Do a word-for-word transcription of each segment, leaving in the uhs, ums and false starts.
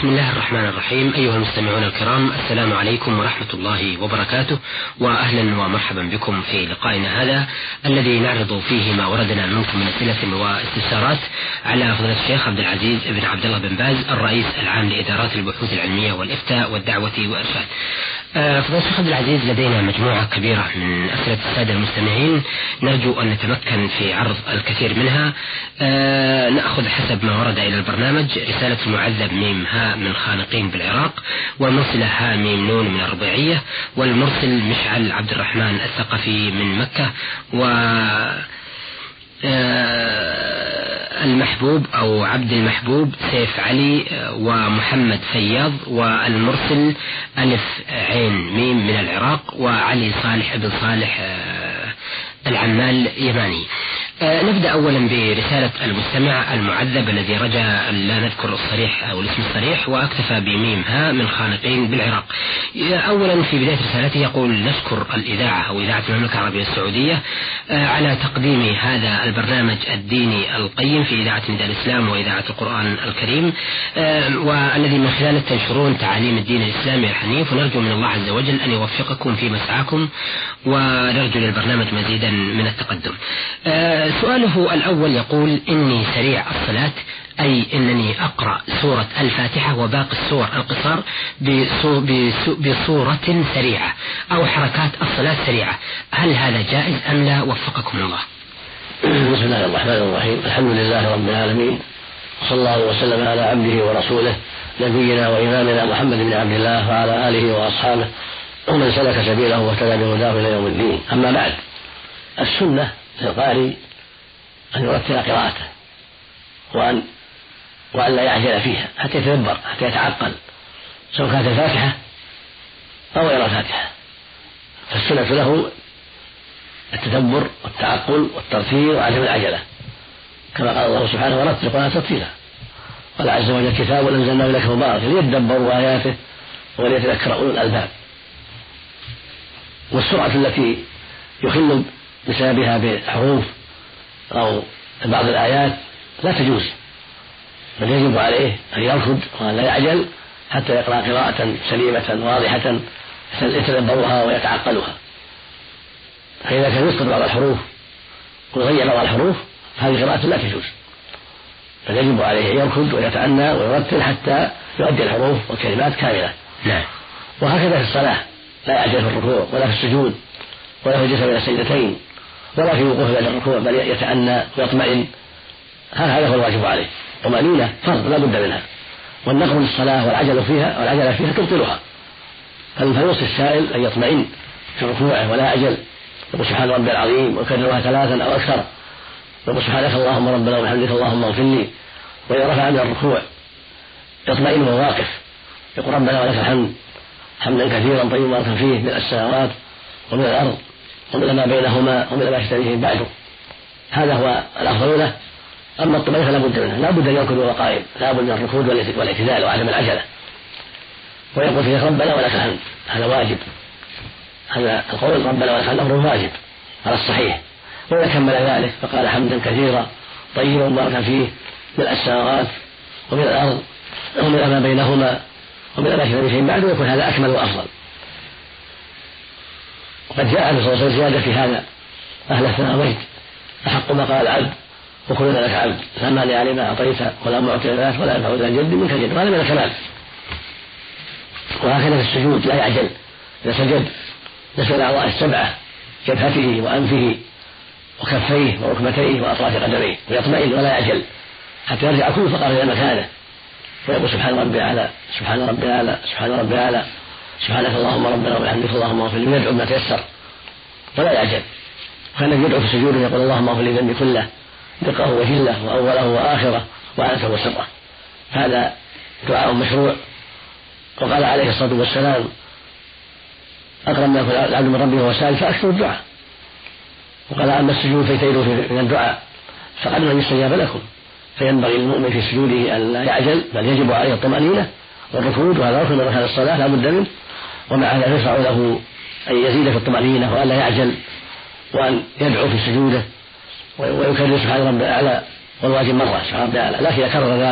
بسم الله الرحمن الرحيم. أيها المستمعون الكرام، السلام عليكم ورحمة الله وبركاته، وأهلا ومرحبا بكم في لقائنا هذا الذي نعرض فيه ما وردنا منكم من أسئلة واستفسارات على فضيلة الشيخ عبد العزيز بن عبد الله بن باز الرئيس العام لإدارات البحوث العلمية والإفتاء والدعوة والإرشاد. فضيلة الشيخ عبد العزيز، لدينا مجموعة كبيرة من أسئلة السادة المستمعين، نرجو أن نتمكن في عرض الكثير منها. نأخذ حسب ما ورد إلى البرنامج: رسالة المعذب ميم ها من خانقين بالعراق، والمرسلة ها ميم نون من الربيعية، والمرسل مشعل عبد الرحمن الثقفي من مكة، و المحبوب أو عبد المحبوب سيف علي ومحمد فياض، والمرسل ألف عين ميم من العراق، وعلي صالح ابن صالح العمال يماني. آه نبدأ أولا برسالة المستمع المعذب الذي رجع لا نذكر الصريح أو الاسم الصريح، وأكتفى بميم ها من خانقين بالعراق. أولا في بداية رسالته يقول: نشكر الإذاعة أو إذاعة المملكة العربية السعودية آه على تقديم هذا البرنامج الديني القيم في إذاعة نداء الإسلام وإذاعة القرآن الكريم، آه والذي من خلاله تنشرون تعاليم الدين الإسلامي الحنيف، ونرجو من الله عز وجل أن يوفقكم في مسعاكم، ونرجو للبرنامج مزيدا من التقدم. آه سؤاله الأول يقول: إني سريع الصلاة، أي إنني أقرأ سورة الفاتحة وباقي السور القصار بصورة سريعة أو حركات الصلاة سريعة، هل هذا جائز أم لا؟ وفقكم الله. بسم الله الرحمن الرحيم. الحمد لله رب العالمين، صلى الله وسلم على عبده ورسوله نبينا وإمامنا محمد بن عبد الله وعلى آله وأصحابه ومن سلك سبيله واهتدى بهداه إلى يوم الدين. أما بعد، السنة للقارئ أن يرتل قراءته، وأن وأن لا يعجل فيها حتى يتدبر، حتى يتعقل، سواء كانت الفاتحة أو غير الفاتحة. فالسنة له التدبر والتعقل والترتيل وعدم العجلة، كما قال الله سبحانه: ورتل القرآن ترتيلا. قال عز وجل: كتاب أنزلناه إليك مبارك ليدبروا آياته وليتذكر أولو الألباب. والسرعة التي يخل بسببها بحروف أو بعض الآيات لا تجوز، بل يجب عليه أن يركض وأن لا يعجل حتى يقرأ قراءة سليمة واضحة يتدبرها ويتعقلها. فإذا كان يسقط بعض الحروف ويغير بعض الحروف هذه قراءة لا تجوز، بل يجب عليه أن يركض ويتأنى ويرتل حتى يؤدي الحروف والكلمات كاملة. نعم. وهكذا في الصلاة، لا يعجل في الركوع ولا في السجود ولا في الجلسة بين السجدتين ولا في وقوف بعد الركوع، بل يتأنى ويطمئن. هذا هو الواجب عليه. طمأنينة فرض لا بد منها، والنقر للصلاة والعجل فيها والعجلة فيها تبطلها. فاليوصي السائل أن يطمئن في ركوعه ولا يعجل، يقول سبحان ربي العظيم ويكررها ثلاثا أو أكثر، يقول سبحانك اللهم ربنا وبحمدك اللهم اغفر لي. وإذا رفع من الركوع يطمئن وهو واقف، يقول ربنا ولك الحمد حمدا كثيرا طيبا مباركا فيه من السماوات ومن الأرض ومن ما بينهما ومن ما يشتبه بعده. هذا هو الأفضل له. أما الطمأنينة لا بد منها، لا بد أن يركض وهو قائم، لا بد من الركود والاعتدال وعدم العجلة. ويقول فيه ربنا ولك الحمد، هذا واجب، هذا القول ربنا ولك الحمد أمر واجب على الصحيح. وإذا كمل ذلك فقال حمدا كثيرا طيبا مباركا فيه من السماوات ومن الأرض ومن ما بينهما ومن ما يشتبه شيء بعده، يكون هذا أكمل وأفضل. وقد جاء في صلى الله عليه وسلم زيادة في هذا: أهل الثناء أحق ما قال العبد وكلنا لك عبد، لا مانع لما أعطيت ولا معطي لما ولا ينفع ذا الجد منك الجد. هذا من الكمال. وهكذا في السجود لا يعجل، إذا سجد يسأل الأعضاء السبعة: جبهته وأنفه وكفيه وركبتيه وأطراف قدميه، ويطمئن ولا يعجل حتى يرجع كل فقر إلى مكانه، ويقول سبحان ربي الأعلى سبحان ربي الأعلى سبحان ربي الأعلى سبحانك اللهم ربنا وبحمدك اللهم اغفر لي، ويدعو ما تيسر ولا يعجل. وكان يدعو في سجوده يقول اللهم اغفر لي ذنبي كله، دقه وجله وأوله وآخره وعنته وسره. هذا دعاء مشروع. وقال عليه الصلاة والسلام: أقرب ما يكون العبد من ربه وهو سائل فأكثر الدعاء. وقال: أما السجود فاجتهدوا من الدعاء فقد من يستجاب لكم. فينبغي للمؤمن في سجوده أن لا يعجل، بل يجب عليه الطمأنينة والركود، وهذا ركن من أركان الصلاة لا بد منه. ومع هذا يشرع له أن يزيد في الطمأنينة وأن لا يعجل، وأن يدعو في سجوده ويكرر سبحان ربي الأعلى، والواجب مرة سبحان ربي الأعلى. لكن إذا كرر ذلك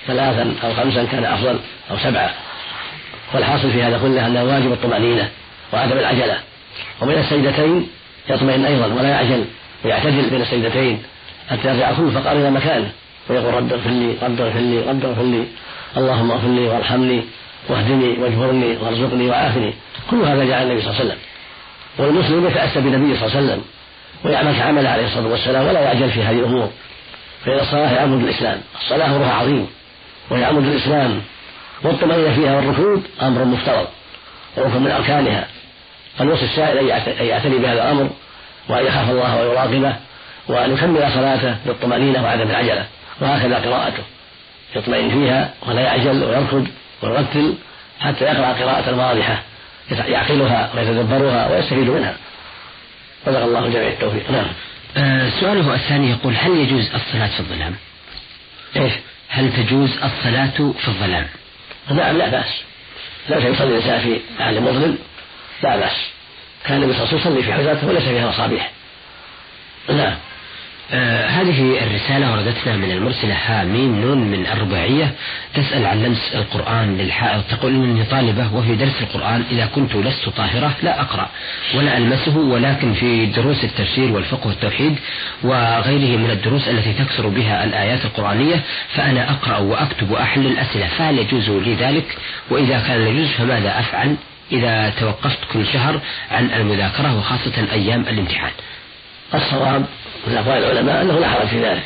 ثلاثا أو خمسا كان أفضل أو سبعة. والحاصل في هذا كله أنه واجب الطمأنينة وعدم العجلة، وبين السجدتين يطمئن أيضا ولا يعجل ويعتدل بين السجدتين حتى يرجع كل فقار إلى مكانه ويقول رب اغفر لي رب اغفر لي رب اغفر لي اللهم اغفر لي وارحمني واهدني واجبرني وارزقني وعافني. كل هذا جاء النبي صلى الله عليه وسلم، والمسلم يتأسى بالنبي صلى الله عليه وسلم ويعمل كعمل عليه الصلاة والسلام ولا يعجل في هذه الأمور، فإن الصلاة هي عمود الإسلام، الصلاة أمرها عظيم وهي عمود الإسلام، والطمأنينة فيها والركود أمر مفترض وركن من أركانها، فالوصي السائل أن يعتني بهذا الأمر وأن يخاف الله ويراقبه وأن يكمل صلاته بالطمأنينة وعدم العجلة، وهكذا قراءته يطمئن فيها ولا يعجل ويركض ويرتل حتى يقرأ قراءة واضحة يعقلها ويتدبرها ويستفيد منها. رزق الله الجميع التوفيق. نعم. آه سؤاله الثاني يقول: هل يجوز الصلاة في الظلام؟ إيش؟ هل تجوز الصلاة في الظلام؟ نعم لا بأس، لا يصلي الإنسان في محل مظلم لا بأس، كان النبي صلى الله عليه وسلم يصلي في حجرته وليس فيها مصابيح. نعم. آه هذه الرسالة وردتنا من المرسلة ها ميم نون من الرباعية، تسأل عن لمس القرآن للحائض. تقول إني طالبة وفي درس القرآن إذا كنت لست طاهرة لا أقرأ ولا ألمسه، ولكن في دروس التفسير والفقه والتوحيد وغيره من الدروس التي تكسر بها الآيات القرآنية فأنا أقرأ وأكتب وأحل الأسئلة، فهل يجوز لي ذلك؟ وإذا كان يجوز فماذا أفعل إذا توقفت كل شهر عن المذاكرة وخاصة أيام الامتحان؟ الصواب من أقوال العلماء أنه لا حرج في ذلك،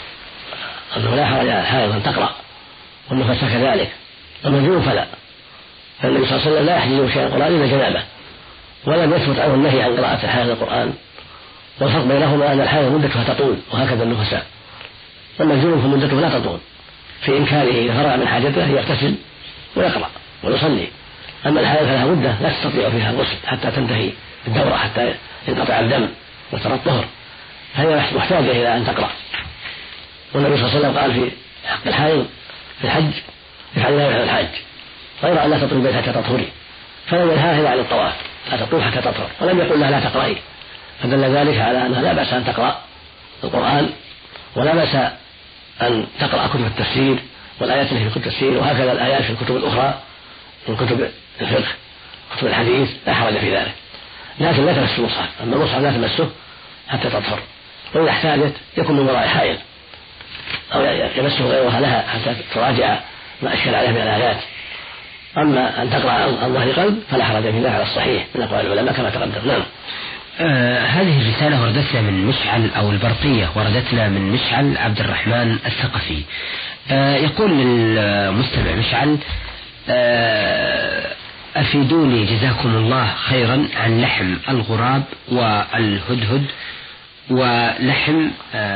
أنه لا حرج على الحائض أن تقرأ والنفس كذلك، والمجنون فلا، فالنبي صلى الله عليه وسلم لا يحجز شيء القرآن إلا جنابه، ولم يثبت عنه النهي عن قراءة الحائض القرآن، والفرق بينهما أن الحائض مدتها تطول وهكذا النفساء، والمجنون فمدته لا تطول، في إمكانه إذا فرغ من حاجته يغتسل ويقرأ ويصلي، أما الحائض فلها مدة لا تستطيع فيها الغسل حتى تنتهي الدورة حتى ينقطع الدم وترى الطهر، فهي محتاجة إلى أن تقرأ. والنبي صلى الله عليه وسلم قال في حق الحائض في الحج: افعل ما يفعل الحاج غير أن لا تطوف البيت حتى تطهري، فلم ينهاها عن الطواف لا تطوف حتى تطهر، ولم يقل لها لا تقرأي، فدل ذلك على أنها لا بأس أن تقرأ القرآن ولا بأس أن تقرأ كتب التفسير والآيات التي في كتب التفسير، وهكذا الآيات في الكتب الأخرى من كتب الفقه كتب الحديث لا حرج في ذلك، لكن لا تمس المصحف، أما المصحف لا تمسه حتى تطهر، وإذا احتاجت يكون من وراء حائل أو يمسه غيرها لها حتى تراجع ما أشكل عليه من الآيات. أما أن تقرأ عن ظهر قلب فلا حرج في ذلك على الصحيح من أقوال العلماء كما تقدم. نعم. آه هذه الرسالة وردتنا من مشعل أو البرقية وردتنا من مشعل عبد الرحمن الثقفي. آه يقول للمستمع مشعل: آه أفيدوني جزاكم الله خيرا عن لحم الغراب والهدهد ولحم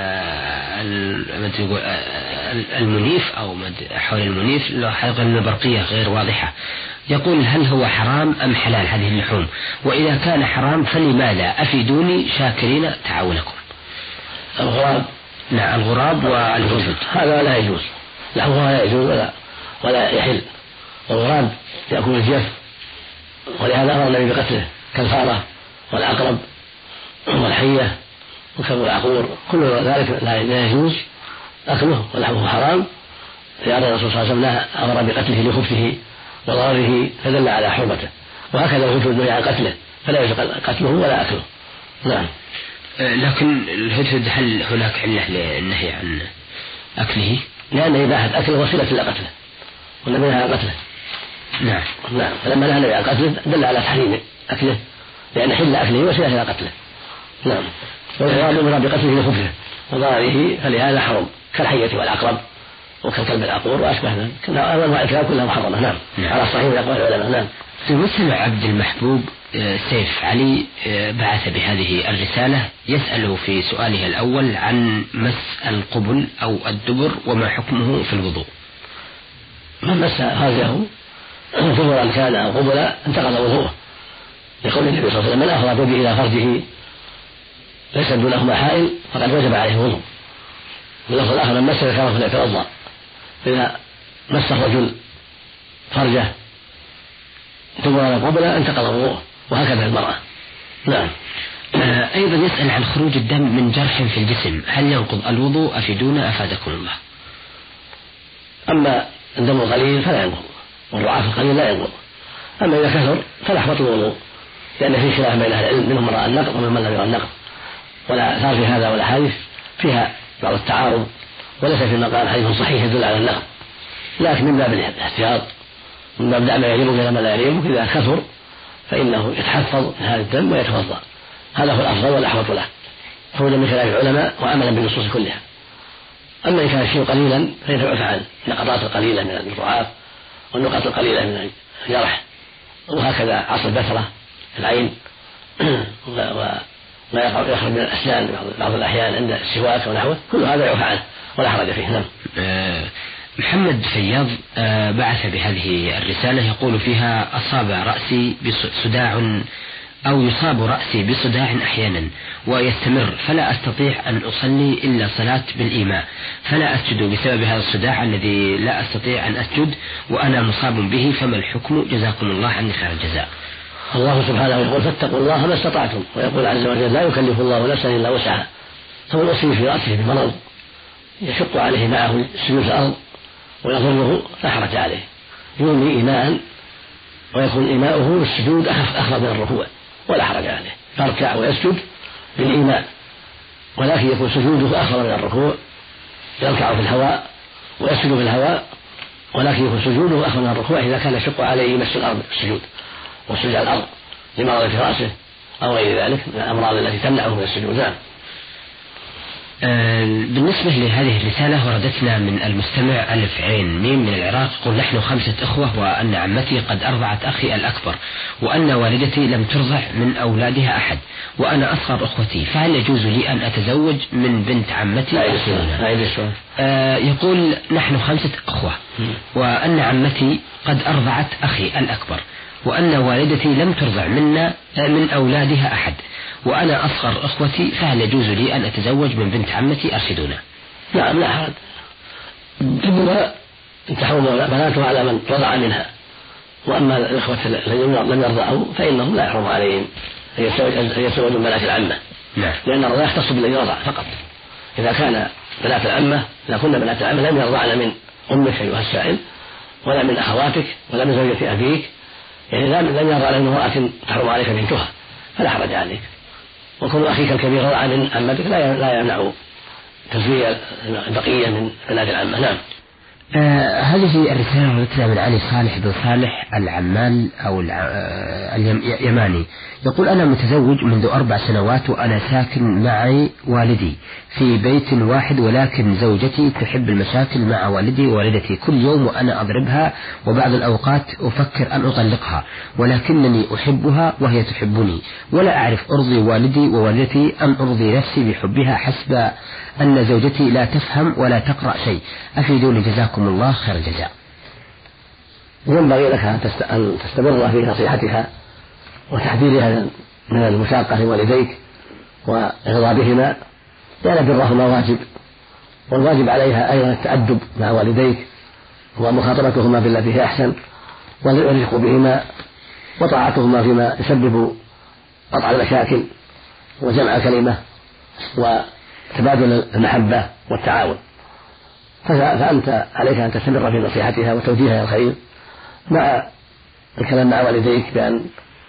المنيف أو حول المنيف، حقيقة البرقية غير واضحة. يقول: هل هو حرام أم حلال هذه اللحوم؟ وإذا كان حرام فلماذا؟ أفيدوني شاكرين تعاونكم. الغراب نعم الغراب والهدهد هذا لا يجوز، لحمها لا يجوز ولا ولا يحل، والغراب يأكل الجف ولهذا أمر النبي بقتله كالفارة والعقرب والحية وكلب العقور، كل ذلك لا يجوز أكله ولحمه حرام، لأن الرسول صلى الله عليه وسلم أمر بقتله لخبثه وضرره فدل على حرمته، وهكذا الهدهد نهي عن قتله فلا يجوز قتله ولا أكله. نعم. لكن الهدهد هل هناك علة للنهي عن أكله؟ لأن إباحة أكله وسيلة إلى قتله، والنبي نهى عن قتله. نعم. نعم. فلما نهى النبي عن قتله دل على تحريم أكله، لأن حل أكله وسيلة إلى قتله. نعم. والغراب أمر بقتله لخبثه وضرره فلهذا حرم، كالحية والعقرب وكالكلب العقور وأشبه ذلك، أنواع الكلاب كلها محرمة. نعم. نعم. على الصحيح من أقوال العلماء. نعم. المستمع عبد المحبوب سيف علي بعث بهذه الرسالة يسأل في سؤاله الأول عن مس القبل أو الدبر وما حكمه في الوضوء. من مس فرجه دبرا كان أو قبلا انتقض وضوءه، لقول النبي صلى الله عليه وسلم: من أفضى بيده إلى فرجه ليس دونهما حائل فقد وجب عليه الوضوء. واللفظ الآخر: من مس ذكره فليتوضأ. إذا مس الرجل فرجه دبرا أو قبلا انتقض وضوءه، وهكذا المرأة. نعم. آه أيضا يسأل عن خروج الدم من جرح في الجسم، هل ينقض الوضوء؟ أفيدونا أفادكم الله. أما الدم القليل فلا ينقض، والرعاف القليل لا ينقض. أما إذا كثر فلا يحبط الوضوء، لأن في خلاف بين أهل العلم، منهم من رأى النقض ومنهم من لم يرى النقض، ولا صار في هذا ولا حديث فيها بعض التعارض، وليس في المقام حديث صحيح يدل على النقض، لكن من باب الاحتياط، من باب دع ما يعلمك إلى ما لا يعلمك، إذا كثر فإنه يتحفظ من هذا الدم ويتوضأ، هذا هو الأفضل والأحوط له، خروجا من خلاف العلماء وعملا بالنصوص كلها. أما إن كان الشيء قليلا فيتعف عن النقطات القليلة من الرعاف والنقط القليلة من الجرح، وهكذا عصر البثرة في العين وما يخرج من الأسنان بعض الأحيان عند السواك ونحوه، كل هذا يعفى عنه ولا حرج فيه. نعم. محمد فياض بعث بهذه الرسالة يقول فيها: أصاب رأسي بصداع أو يصاب رأسي بصداع أحيانا ويستمر، فلا أستطيع أن أصلي إلا صلاة بالإيماء، فلا أسجد بسبب هذا الصداع الذي لا أستطيع أن أسجد وأنا مصاب به، فما الحكم؟ جزاكم الله عني خير الجزاء. الله سبحانه يقول: فاتقوا الله ما استطعتم، ويقول عز وجل: لا يكلف الله نفسا إلا وسعها. فمن أصيب في رأسه بمرض يشق عليه معه سجود الأرض ويضره لا حرج عليه، يومي إيماء ويكون إيماؤه السجود أخفض من الركوع ولا حرج عليه، يركع ويسجد بالإيماء، ولكن يكون سجوده أخفض من الركوع، يركع في الهواء ويسجد في الهواء، ولكن يكون سجوده أخفض من الركوع إذا كان يشق عليه مس الأرض السجود والسجود على الأرض لمرض في رأسه أو غير ذلك من الأمراض التي تمنعه من السجود. نعم. بالنسبة لهذه الرسالة وردتنا من المستمع ألف عين ميم من العراق، يقول: نحن خمسة أخوة، وأن عمتي قد أرضعت أخي الأكبر، وأن والدتي لم ترضع من أولادها أحد، وأنا أصغر أخوتي، فهل يجوز لي أن أتزوج من بنت عمتي؟ آه يقول: نحن خمسة أخوة، وأن عمتي قد أرضعت أخي الأكبر، وأن والدتي لم ترضع منا من أولادها أحد، وأنا أصغر أخوتي، فهل يجوز لي أن أتزوج من بنت عمتي؟ أرشدونا. نعم لا حرج، ابنها تحرم بناتها على من رضع منها، وأما الإخوة الذين لم يرضعوا فإنهم لا يحرم عليهم أن يتزوجوا بنات العمة، لأن الرضاع يختص بالذي رضع فقط. إذا كان بنات العمة، إذا كنا بنات العمة لم يرضعن من أمك أيها السائل، ولا من أخواتك، ولا من زوجة أبيك، يعني لم يرضع من امرأة تحرم عليك بنتها، فلا حرج عليك. وكون أخيك الكبير رضع من عمتك لا يمنع تزويج البقية من بنات العمة. نعم. آه هذه الرسالة وردتنا من علي صالح بن صالح العمال أو اليماني، يقول: أنا متزوج منذ أربع سنوات، وأنا ساكن معي والدي في بيت واحد، ولكن زوجتي تحب المشاكل مع والدي ووالدتي كل يوم، وأنا أضربها، وبعض الأوقات أفكر أن أطلقها، ولكنني أحبها وهي تحبني، ولا أعرف أرضي والدي ووالدتي أم أرضي نفسي بحبها، حسب أن زوجتي لا تفهم ولا تقرأ شيء، أفيدوني جزاكم الله خير الجزاء. ينبغي لك أن تستمر في نصيحتها وتحذيرها من المشاقة لوالديك وإرضاء بهما، لأن برهما واجب، والواجب عليها أيضا التأدب مع والديك ومخاطبتهما بالتي هي أحسن، والرفق بهما وطاعتهما فيما يسبب قطع المشاكل وجمع الكلمة وتبادل المحبة والتعاون. فأنت عليك أن تستمر في نصيحتها وتوجيهها الخير، مع الكلام مع والديك بأن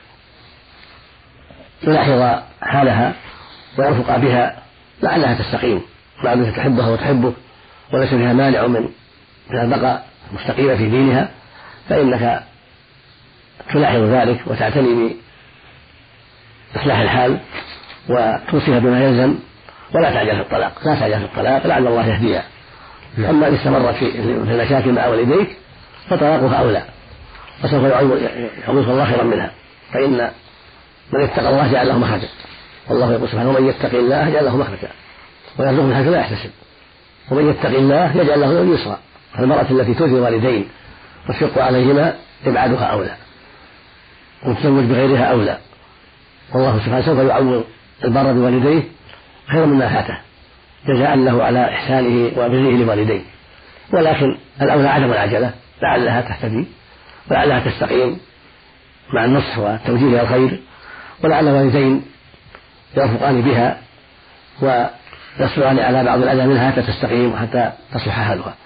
يلاحظ حالها ويرفق بها لعلها تستقيم، مع أنك تحبها وتحبك وليس فيها مانع من البقاء مستقيمة في دينها، فإنك تلاحظ ذلك وتعتني بإصلاح الحال وتوصيها بما يلزم، ولا تعجل في الطلاق، لا تعجل في الطلاق لعل الله يهديها. أما إن استمرت في المشاكل مع والديك فطلاقها أولى، وسوف يعوضك الله خيرا منها، فإن من يتقى الله جعل له مخرجا، والله يقول سبحانه: ومن يتق الله يجعل له مخرجا ويرزقه من حيث لا يحتسب، ومن يتق الله يجعل له يسرا. فالمرأة التي تؤذي والدين والشق عليهما إبعادها أولى، وتزوج بغيرها أولى، والله سبحانه سوف يعوض البر بوالديه خيرا مما فاته جزاء له على إحسانه وبره لوالديه. ولكن الأولى عدم العجلة، لعلها تهتدي ولعلها تستقيم مع النصح وتوجيه الخير، ولعل والدين يرفقان بها ويصبران على بعض الأذى منها حتى تستقيم وحتى تصلح حالها.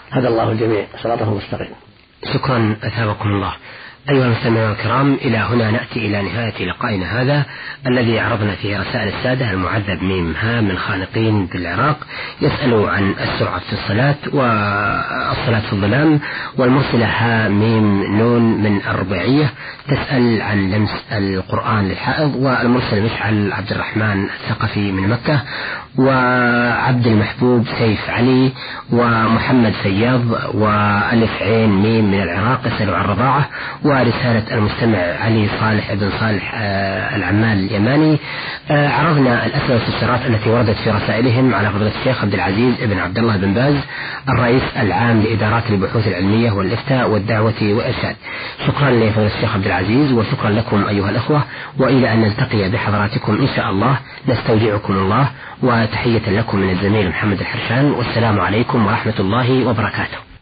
هدى الله الجميع صراطه المستقيم. شكرا أثابكم الله. أيها المستمعون الكرام، إلى هنا نأتي إلى نهاية لقائنا هذا الذي عرضنا فيه رسائل السادة المعذب ميم ها من خانقين بالعراق يسأل عن السرعة في الصلاة والصلاة في الظلام، والمرسلة ها ميم نون من الربيعية تسأل عن لمس القرآن للحائض، والمرسل مشعل عبد الرحمن الثقفي من مكة، وعبد المحبوب سيف علي، ومحمد فياض، وألف عين ميم من العراق يسأل عن الرضاعة، ورسالة المستمع علي صالح بن صالح العمال اليماني. عرضنا الأسئلة والاستفسارات التي وردت في رسائلهم على فضيلة الشيخ عبد العزيز بن عبد الله بن باز الرئيس العام لإدارات البحوث العلمية والإفتاء والدعوة والإرشاد. شكرا لفضيلة الشيخ عبد العزيز، وشكرا لكم أيها الأخوة، وإلى أن نلتقي بحضراتكم إن شاء الله نستودعكم الله، وتحية لكم من الزميل محمد الحرشان، والسلام عليكم ورحمة الله وبركاته.